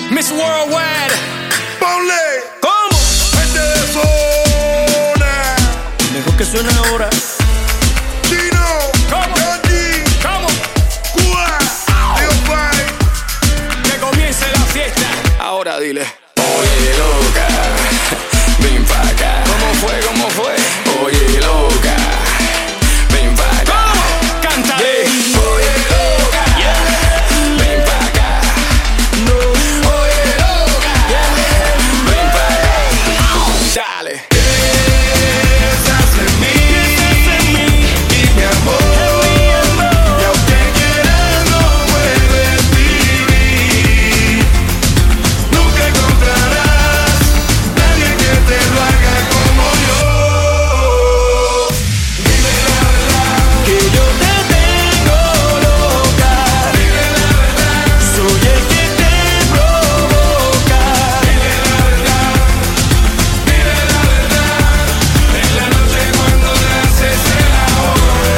Miss Worldwide. Ponle. ¿Cómo? Gente de zona. Mejor que suene ahora. Chino. ¿Cómo? Gandhi. ¿Cómo? Cuba. Rio Pai. Que comience la fiesta. Ahora dile. Oye, loca, ven pa' acá. ¿Cómo fue? ¿Cómo fue? Oye, loca, ven pa' acá. ¿Cómo? Canta. Yeah. Oye, loca, ven pa' acá. No. Oye, loca, ven pa' acá. Dale. Piensas en mí y mi amor. Y aunque quieras no puedes vivir. Nunca encontrarás nadie que te lo haga como yo. Dime la verdad, Que yo te tengo loca. dime la verdad, Soy el que te provoca. dime la verdad, dime la verdad. En la noche cuando naces el amor.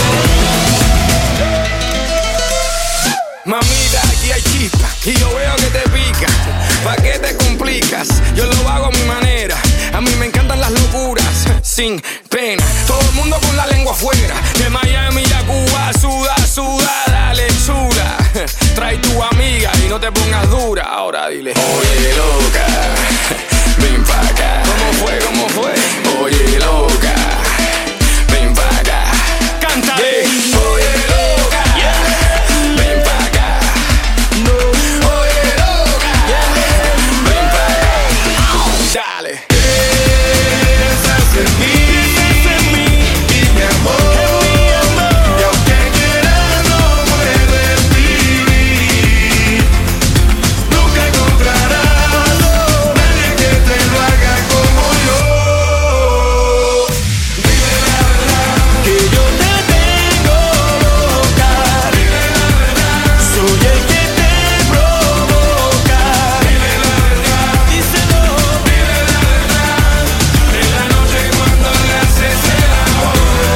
Mamita, aquí hay chispa y yo veo que te pica. ¿Pa' qué te complicas? Yo lo hago a mi manera. A mí me encantan las locuras, sin pena. Todo el mundo con la lengua afuera. De Miami a Cuba, suda, suda, dale chula. Trae tu amiga y no te pongas dura. Ahora dile. Oye, loca, ven pa' acá. ¿Cómo fue? ¿Cómo fue? Oye, loca, ven pa' acá. Canta. Yeah. Oye, loca, ven pa' acá. No. Oye, loca, ven pa' acá. Dale. Piensas en mí y mi amor. Y aunque quieras no puedes vivir. Nunca encontrarás nadie que te lo haga como yo. Dime la verdad, Que yo te tengo loca. dime la verdad, Soy el que te provoca. dime la verdad, Díselo. dime la verdad. En la noche cuando le haces el amor.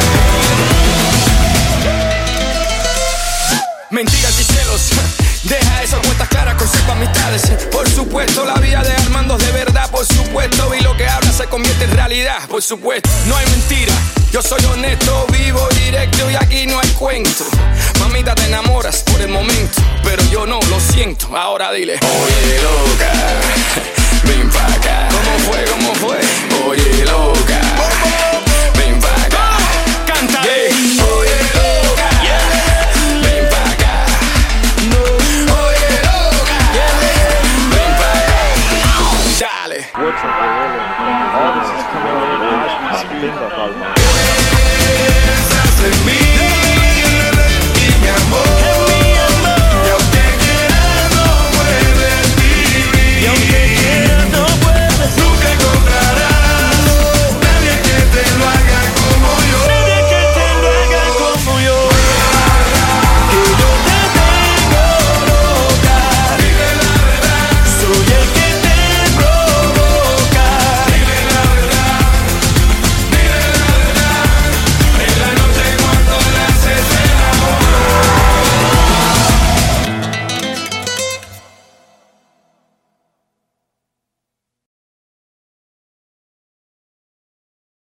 Mentiras y celos. Deja esas cuentas claras, conserva amistades. Por supuesto, la vida de Armando es de verdad. Por supuesto, y lo que habla se convierte en realidad. Por supuesto, no hay mentira. Yo soy honesto, vivo directo y aquí no hay cuento. Mamita, te enamoras por el momento, pero yo no, lo siento. Ahora dile. Oye, loca, ven pa' acá. ¿Cómo fue? ¿Cómo fue? Oye, loca,